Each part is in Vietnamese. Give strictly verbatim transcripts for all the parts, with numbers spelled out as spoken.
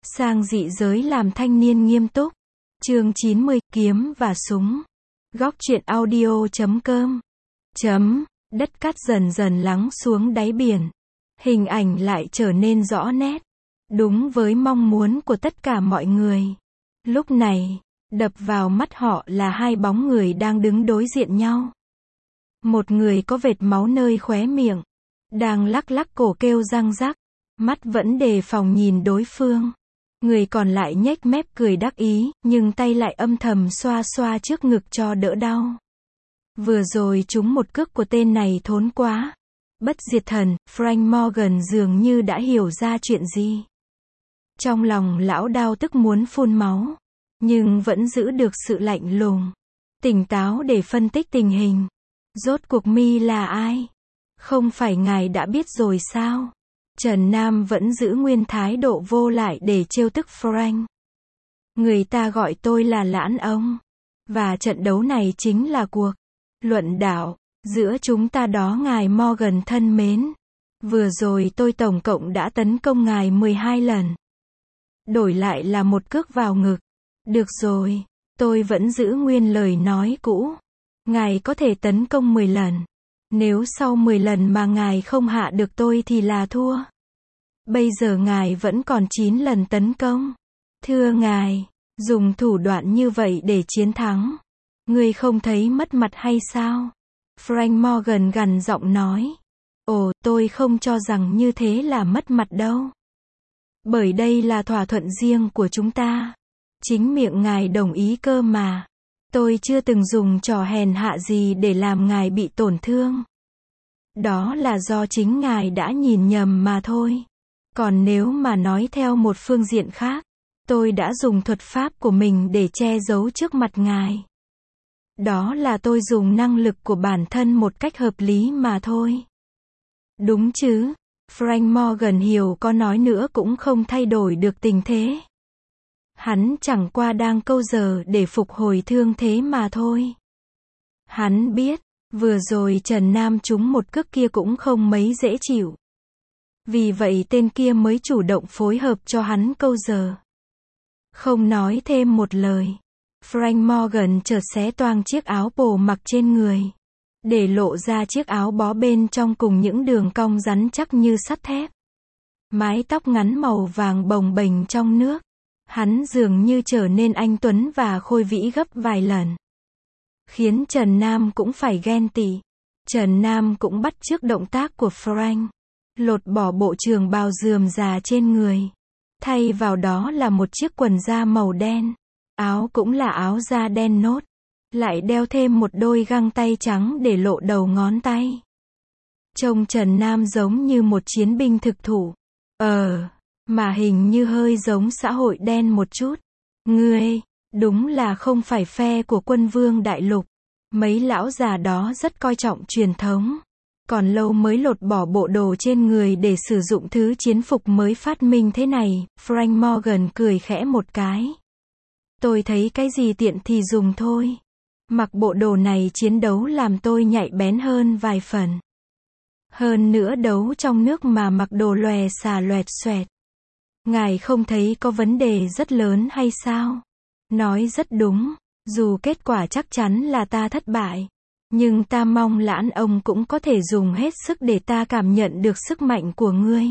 Sang dị giới làm thanh niên nghiêm túc. Chương chín mươi, kiếm và súng. Góc truyện audio chấm com. Chấm, đất cát dần dần lắng xuống đáy biển. Hình ảnh lại trở nên rõ nét. Đúng với mong muốn của tất cả mọi người. Lúc này, đập vào mắt họ là hai bóng người đang đứng đối diện nhau. Một người có vệt máu nơi khóe miệng, đang lắc lắc cổ kêu răng rắc, mắt vẫn đề phòng nhìn đối phương. Người còn lại nhếch mép cười đắc ý, nhưng tay lại âm thầm xoa xoa trước ngực cho đỡ đau. Vừa rồi trúng một cước của tên này thốn quá. Bất diệt thần, Frank Morgan dường như đã hiểu ra chuyện gì. Trong lòng lão đau tức muốn phun máu, nhưng vẫn giữ được sự lạnh lùng, tỉnh táo để phân tích tình hình. Rốt cuộc mi là ai? Không phải ngài đã biết rồi sao? Trần Nam vẫn giữ nguyên thái độ vô lại để trêu tức Frank. Người ta gọi tôi là Lãn ông. Và trận đấu này chính là cuộc luận đạo giữa chúng ta đó ngài Morgan thân mến. Vừa rồi tôi tổng cộng đã tấn công ngài mười hai lần. Đổi lại là một cước vào ngực. Được rồi, tôi vẫn giữ nguyên lời nói cũ. Ngài có thể tấn công mười lần. Nếu sau mười lần mà ngài không hạ được tôi thì là thua. Bây giờ ngài vẫn còn chín lần tấn công. Thưa ngài, dùng thủ đoạn như vậy để chiến thắng. Ngươi không thấy mất mặt hay sao? Frank Morgan gằn giọng nói. Ồ, tôi không cho rằng như thế là mất mặt đâu. Bởi đây là thỏa thuận riêng của chúng ta. Chính miệng ngài đồng ý cơ mà. Tôi chưa từng dùng trò hèn hạ gì để làm ngài bị tổn thương. Đó là do chính ngài đã nhìn nhầm mà thôi. Còn nếu mà nói theo một phương diện khác, tôi đã dùng thuật pháp của mình để che giấu trước mặt ngài. Đó là tôi dùng năng lực của bản thân một cách hợp lý mà thôi. Đúng chứ? Frank Morgan hiểu có nói nữa cũng không thay đổi được tình thế. Hắn chẳng qua đang câu giờ để phục hồi thương thế mà thôi. Hắn biết, vừa rồi Trần Nam trúng một cước kia cũng không mấy dễ chịu. Vì vậy tên kia mới chủ động phối hợp cho hắn câu giờ. Không nói thêm một lời, Frank Morgan chợt xé toang chiếc áo bồ mặc trên người, để lộ ra chiếc áo bó bên trong cùng những đường cong rắn chắc như sắt thép. Mái tóc ngắn màu vàng bồng bềnh trong nước. Hắn dường như trở nên anh tuấn và khôi vĩ gấp vài lần. Khiến Trần Nam cũng phải ghen tị. Trần Nam cũng bắt chước động tác của Frank. Lột bỏ bộ trường bào rườm rà trên người. Thay vào đó là một chiếc quần da màu đen. Áo cũng là áo da đen nốt. Lại đeo thêm một đôi găng tay trắng để lộ đầu ngón tay. Trông Trần Nam giống như một chiến binh thực thụ. Ờ... Mà hình như hơi giống xã hội đen một chút. Ngươi, đúng là không phải phe của quân vương đại lục. Mấy lão già đó rất coi trọng truyền thống. Còn lâu mới lột bỏ bộ đồ trên người để sử dụng thứ chiến phục mới phát minh thế này. Frank Morgan cười khẽ một cái. Tôi thấy cái gì tiện thì dùng thôi. Mặc bộ đồ này chiến đấu làm tôi nhạy bén hơn vài phần. Hơn nữa đấu trong nước mà mặc đồ lòe xà loẹt xoẹt. Ngài không thấy có vấn đề rất lớn hay sao? Nói rất đúng, dù kết quả chắc chắn là ta thất bại. Nhưng ta mong Lãn ông cũng có thể dùng hết sức để ta cảm nhận được sức mạnh của ngươi.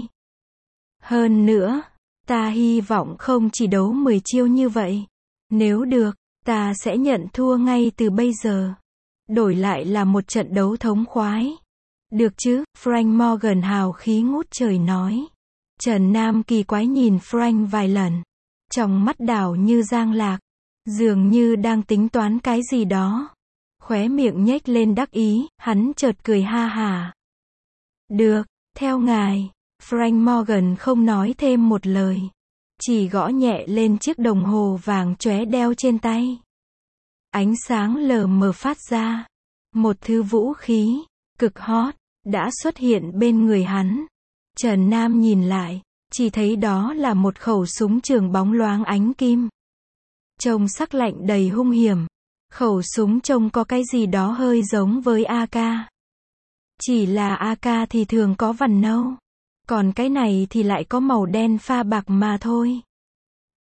Hơn nữa, ta hy vọng không chỉ đấu mười chiêu như vậy. Nếu được, ta sẽ nhận thua ngay từ bây giờ. Đổi lại là một trận đấu thống khoái. Được chứ? Frank Morgan hào khí ngút trời nói. Trần Nam kỳ quái nhìn Frank vài lần. Trong mắt đảo như giang lạc. Dường như đang tính toán cái gì đó. Khóe miệng nhếch lên đắc ý, hắn chợt cười ha hả. Được, theo ngài. Frank Morgan không nói thêm một lời. Chỉ gõ nhẹ lên chiếc đồng hồ vàng chóe đeo trên tay. Ánh sáng lờ mờ phát ra. Một thứ vũ khí, cực hot, đã xuất hiện bên người hắn. Trần Nam nhìn lại, chỉ thấy đó là một khẩu súng trường bóng loáng ánh kim. Trông sắc lạnh đầy hung hiểm. Khẩu súng trông có cái gì đó hơi giống với a ca. Chỉ là a ca thì thường có vằn nâu. Còn cái này thì lại có màu đen pha bạc mà thôi.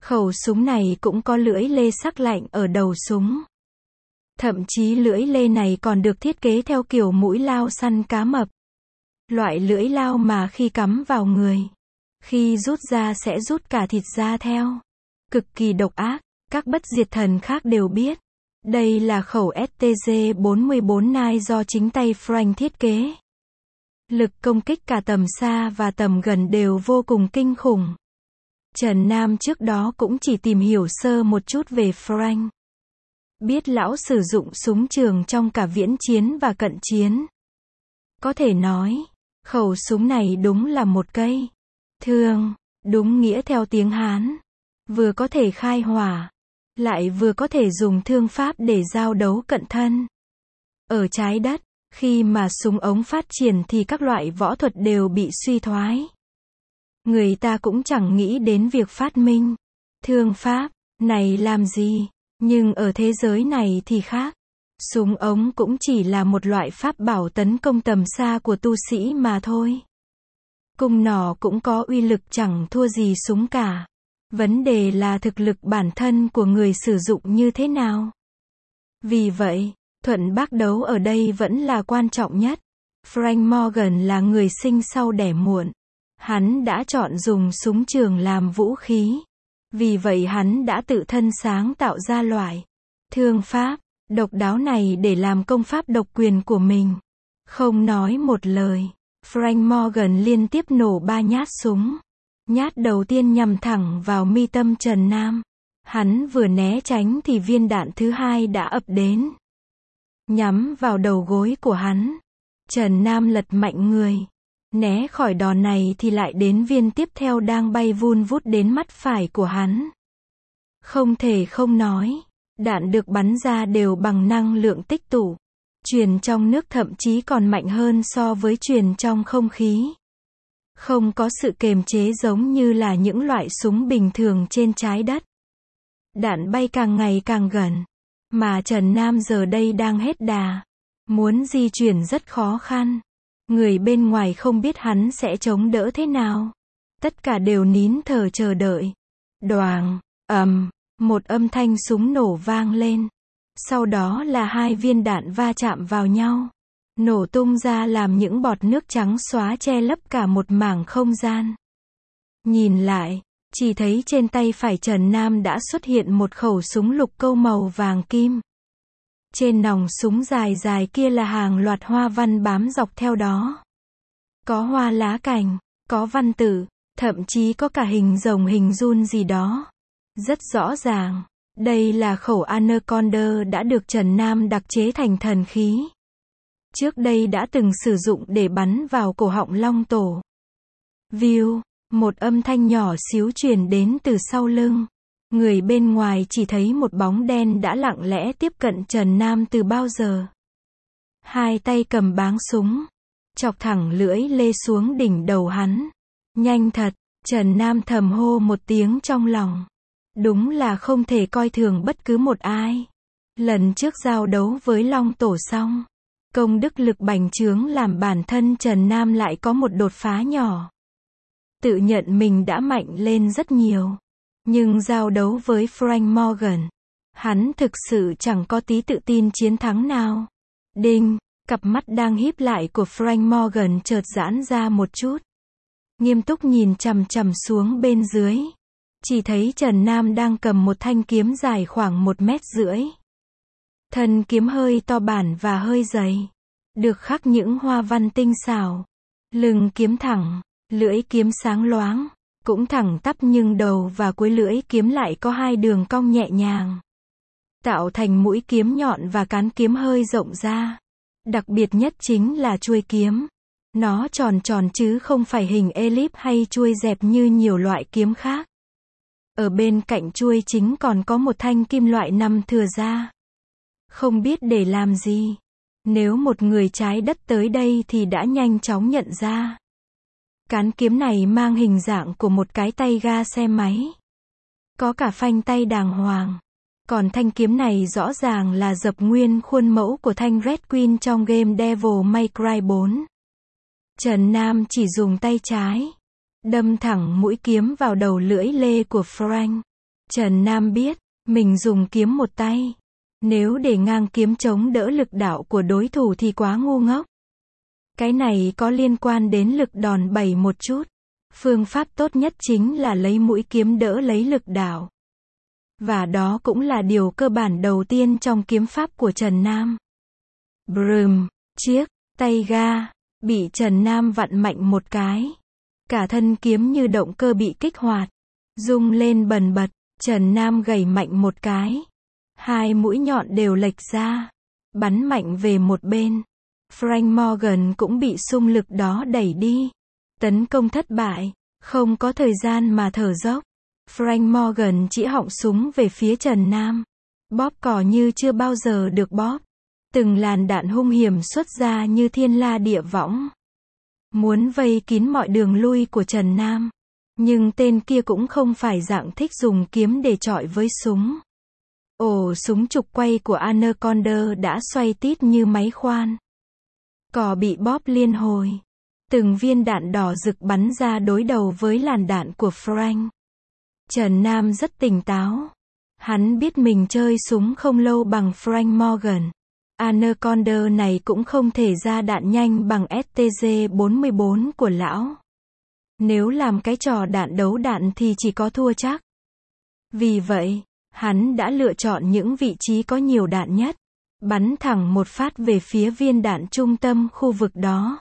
Khẩu súng này cũng có lưỡi lê sắc lạnh ở đầu súng. Thậm chí lưỡi lê này còn được thiết kế theo kiểu mũi lao săn cá mập. Loại lưỡi lao mà khi cắm vào người, khi rút ra sẽ rút cả thịt ra theo. Cực kỳ độc ác, các bất diệt thần khác đều biết. Đây là khẩu S T G bốn mươi bốn Nine do chính tay Frank thiết kế. Lực công kích cả tầm xa và tầm gần đều vô cùng kinh khủng. Trần Nam trước đó cũng chỉ tìm hiểu sơ một chút về Frank. Biết lão sử dụng súng trường trong cả viễn chiến và cận chiến. Có thể nói, khẩu súng này đúng là một cây thương, đúng nghĩa theo tiếng Hán. Vừa có thể khai hỏa, lại vừa có thể dùng thương pháp để giao đấu cận thân. Ở trái đất, khi mà súng ống phát triển thì các loại võ thuật đều bị suy thoái. Người ta cũng chẳng nghĩ đến việc phát minh thương pháp này làm gì, nhưng ở thế giới này thì khác. Súng ống cũng chỉ là một loại pháp bảo tấn công tầm xa của tu sĩ mà thôi. Cung nỏ cũng có uy lực chẳng thua gì súng cả. Vấn đề là thực lực bản thân của người sử dụng như thế nào. Vì vậy, thuận bác đấu ở đây vẫn là quan trọng nhất. Frank Morgan là người sinh sau đẻ muộn. Hắn đã chọn dùng súng trường làm vũ khí. Vì vậy hắn đã tự thân sáng tạo ra loại thương pháp độc đáo này để làm công pháp độc quyền của mình. Không nói một lời, Frank Morgan liên tiếp nổ ba nhát súng. Nhát đầu tiên nhằm thẳng vào mi tâm Trần Nam. Hắn vừa né tránh thì viên đạn thứ hai đã ập đến. Nhắm vào đầu gối của hắn. Trần Nam lật mạnh người. Né khỏi đòn này thì lại đến viên tiếp theo đang bay vun vút đến mắt phải của hắn. Không thể không nói, đạn được bắn ra đều bằng năng lượng tích tụ. Truyền trong nước thậm chí còn mạnh hơn so với truyền trong không khí. Không có sự kiềm chế giống như là những loại súng bình thường trên trái đất. Đạn bay càng ngày càng gần. Mà Trần Nam giờ đây đang hết đà. Muốn di chuyển rất khó khăn. Người bên ngoài không biết hắn sẽ chống đỡ thế nào. Tất cả đều nín thở chờ đợi. Đoàng, ầm, một âm thanh súng nổ vang lên. Sau đó là hai viên đạn va chạm vào nhau. Nổ tung ra làm những bọt nước trắng xóa che lấp cả một mảng không gian. Nhìn lại, chỉ thấy trên tay phải Trần Nam đã xuất hiện một khẩu súng lục câu màu vàng kim. Trên nòng súng dài dài kia là hàng loạt hoa văn bám dọc theo đó. Có hoa lá cành, có văn tự, thậm chí có cả hình rồng hình giun gì đó. Rất rõ ràng, đây là khẩu Anaconda đã được Trần Nam đặc chế thành thần khí. Trước đây đã từng sử dụng để bắn vào cổ họng long tổ. View, một âm thanh nhỏ xíu truyền đến từ sau lưng. Người bên ngoài chỉ thấy một bóng đen đã lặng lẽ tiếp cận Trần Nam từ bao giờ. Hai tay cầm báng súng, chọc thẳng lưỡi lê xuống đỉnh đầu hắn. Nhanh thật, Trần Nam thầm hô một tiếng trong lòng. Đúng là không thể coi thường bất cứ một ai. Lần trước giao đấu với Long Tổ xong, công đức lực bành trướng làm bản thân Trần Nam lại có một đột phá nhỏ. Tự nhận mình đã mạnh lên rất nhiều. Nhưng giao đấu với Frank Morgan, hắn thực sự chẳng có tí tự tin chiến thắng nào. Đinh, cặp mắt đang híp lại của Frank Morgan chợt giãn ra một chút. Nghiêm túc nhìn chằm chằm xuống bên dưới. Chỉ thấy Trần Nam đang cầm một thanh kiếm dài khoảng một mét rưỡi. Thân kiếm hơi to bản và hơi dày. Được khắc những hoa văn tinh xảo. Lưng kiếm thẳng, lưỡi kiếm sáng loáng. Cũng thẳng tắp nhưng đầu và cuối lưỡi kiếm lại có hai đường cong nhẹ nhàng. Tạo thành mũi kiếm nhọn và cán kiếm hơi rộng ra. Đặc biệt nhất chính là chuôi kiếm. Nó tròn tròn chứ không phải hình elip hay chuôi dẹp như nhiều loại kiếm khác. Ở bên cạnh chuôi chính còn có một thanh kim loại nằm thừa ra. Không biết để làm gì. Nếu một người trái đất tới đây thì đã nhanh chóng nhận ra. Cán kiếm này mang hình dạng của một cái tay ga xe máy. Có cả phanh tay đàng hoàng. Còn thanh kiếm này rõ ràng là dập nguyên khuôn mẫu của thanh Red Queen trong game Devil May Cry bốn. Trần Nam chỉ dùng tay trái. Đâm thẳng mũi kiếm vào đầu lưỡi lê của Frank. Trần Nam biết, mình dùng kiếm một tay. Nếu để ngang kiếm chống đỡ lực đạo của đối thủ thì quá ngu ngốc. Cái này có liên quan đến lực đòn bẩy một chút. Phương pháp tốt nhất chính là lấy mũi kiếm đỡ lấy lực đạo. Và đó cũng là điều cơ bản đầu tiên trong kiếm pháp của Trần Nam. Brùm, chiếc, tay ga, bị Trần Nam vặn mạnh một cái. Cả thân kiếm như động cơ bị kích hoạt. Rung lên bần bật, Trần Nam gẩy mạnh một cái. Hai mũi nhọn đều lệch ra. Bắn mạnh về một bên. Frank Morgan cũng bị xung lực đó đẩy đi. Tấn công thất bại, không có thời gian mà thở dốc. Frank Morgan chỉ họng súng về phía Trần Nam. Bóp cò như chưa bao giờ được bóp. Từng làn đạn hung hiểm xuất ra như thiên la địa võng. Muốn vây kín mọi đường lui của Trần Nam. Nhưng tên kia cũng không phải dạng thích dùng kiếm để chọi với súng. Ổ súng trục quay của Anaconda đã xoay tít như máy khoan. Cò bị bóp liên hồi. Từng viên đạn đỏ rực bắn ra đối đầu với làn đạn của Frank. Trần Nam rất tỉnh táo. Hắn biết mình chơi súng không lâu bằng Frank Morgan. Anaconda này cũng không thể ra đạn nhanh bằng S T G bốn mươi bốn của lão. Nếu làm cái trò đạn đấu đạn thì chỉ có thua chắc. Vì vậy, hắn đã lựa chọn những vị trí có nhiều đạn nhất. Bắn thẳng một phát về phía viên đạn trung tâm khu vực đó.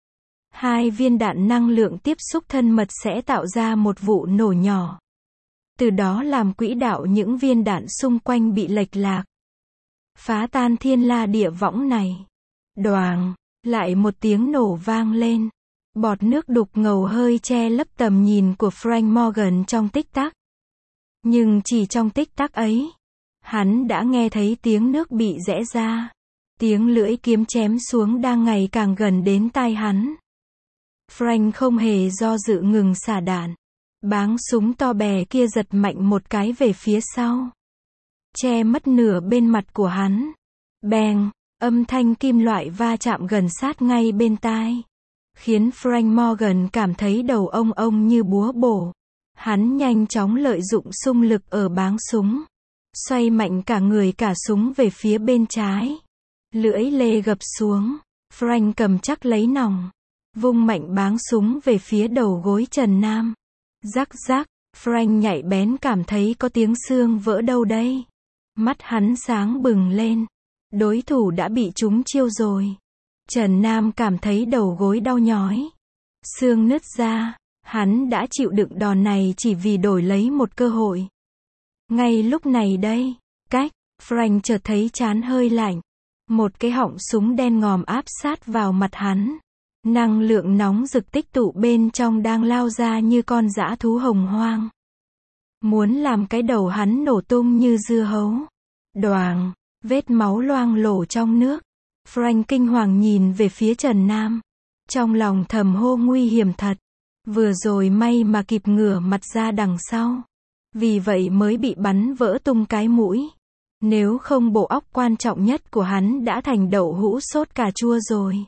Hai viên đạn năng lượng tiếp xúc thân mật sẽ tạo ra một vụ nổ nhỏ. Từ đó làm quỹ đạo những viên đạn xung quanh bị lệch lạc. Phá tan thiên la địa võng này. Đoàng, lại một tiếng nổ vang lên. Bọt nước đục ngầu hơi che lấp tầm nhìn của Frank Morgan trong tích tắc. Nhưng chỉ trong tích tắc ấy, hắn đã nghe thấy tiếng nước bị rẽ ra. Tiếng lưỡi kiếm chém xuống đang ngày càng gần đến tai hắn. Frank không hề do dự ngừng xả đạn. Báng súng to bè kia giật mạnh một cái về phía sau. Che mất nửa bên mặt của hắn. Beng, âm thanh kim loại va chạm gần sát ngay bên tai. Khiến Frank Morgan cảm thấy đầu ông ông như búa bổ. Hắn nhanh chóng lợi dụng xung lực ở báng súng. Xoay mạnh cả người cả súng về phía bên trái. Lưỡi lê gập xuống. Frank cầm chắc lấy nòng. Vung mạnh báng súng về phía đầu gối Trần Nam. Rắc rắc, Frank nhạy bén cảm thấy có tiếng xương vỡ đâu đây. Mắt hắn sáng bừng lên. Đối thủ đã bị trúng chiêu rồi. Trần Nam cảm thấy đầu gối đau nhói. Xương nứt ra. Hắn đã chịu đựng đòn này chỉ vì đổi lấy một cơ hội. Ngay lúc này đây, cách, Frank chợt thấy trán hơi lạnh. Một cái họng súng đen ngòm áp sát vào mặt hắn. Năng lượng nóng rực tích tụ bên trong đang lao ra như con dã thú hồng hoang. Muốn làm cái đầu hắn nổ tung như dưa hấu. Đoàng, vết máu loang lổ trong nước. Frank kinh hoàng nhìn về phía Trần Nam. Trong lòng thầm hô nguy hiểm thật. Vừa rồi may mà kịp ngửa mặt ra đằng sau. Vì vậy mới bị bắn vỡ tung cái mũi. Nếu không bộ óc quan trọng nhất của hắn đã thành đậu hũ sốt cà chua rồi.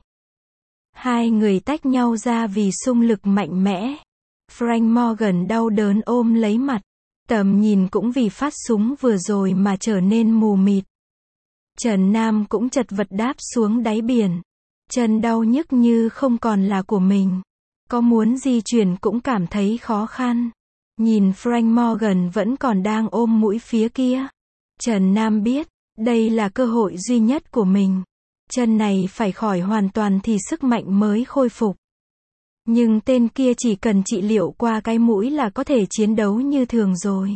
Hai người tách nhau ra vì xung lực mạnh mẽ. Frank Morgan đau đớn ôm lấy mặt. Tầm nhìn cũng vì phát súng vừa rồi mà trở nên mù mịt. Trần Nam cũng chật vật đáp xuống đáy biển. Chân đau nhức như không còn là của mình. Có muốn di chuyển cũng cảm thấy khó khăn. Nhìn Frank Morgan vẫn còn đang ôm mũi phía kia. Trần Nam biết, đây là cơ hội duy nhất của mình. Chân này phải khỏi hoàn toàn thì sức mạnh mới khôi phục. Nhưng tên kia chỉ cần trị liệu qua cái mũi là có thể chiến đấu như thường rồi.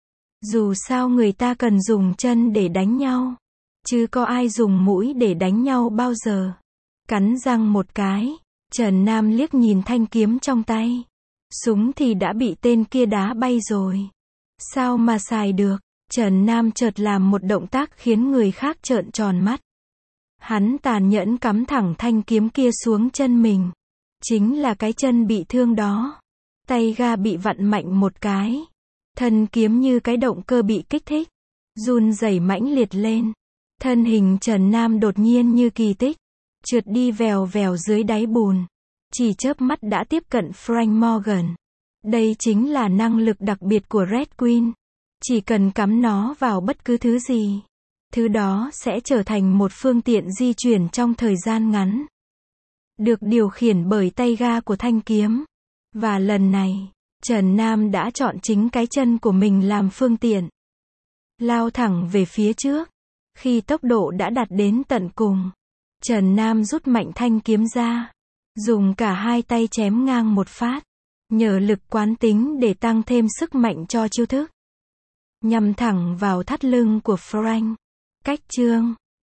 Dù sao người ta cần dùng chân để đánh nhau. Chứ có ai dùng mũi để đánh nhau bao giờ. Cắn răng một cái. Trần Nam liếc nhìn thanh kiếm trong tay. Súng thì đã bị tên kia đá bay rồi. Sao mà xài được? Trần Nam chợt làm một động tác khiến người khác trợn tròn mắt. Hắn tàn nhẫn cắm thẳng thanh kiếm kia xuống chân mình. Chính là cái chân bị thương đó. Tay ga bị vặn mạnh một cái. Thân kiếm như cái động cơ bị kích thích. Run rẩy mãnh liệt lên. Thân hình Trần Nam đột nhiên như kỳ tích. Trượt đi vèo vèo dưới đáy bùn. Chỉ chớp mắt đã tiếp cận Frank Morgan. Đây chính là năng lực đặc biệt của Red Queen. Chỉ cần cắm nó vào bất cứ thứ gì, thứ đó sẽ trở thành một phương tiện di chuyển trong thời gian ngắn, được điều khiển bởi tay ga của thanh kiếm. Và lần này, Trần Nam đã chọn chính cái chân của mình làm phương tiện, lao thẳng về phía trước. Khi tốc độ đã đạt đến tận cùng, Trần Nam rút mạnh thanh kiếm ra, dùng cả hai tay chém ngang một phát, nhờ lực quán tính để tăng thêm sức mạnh cho chiêu thức, nhằm thẳng vào thắt lưng của Frank. Cách chương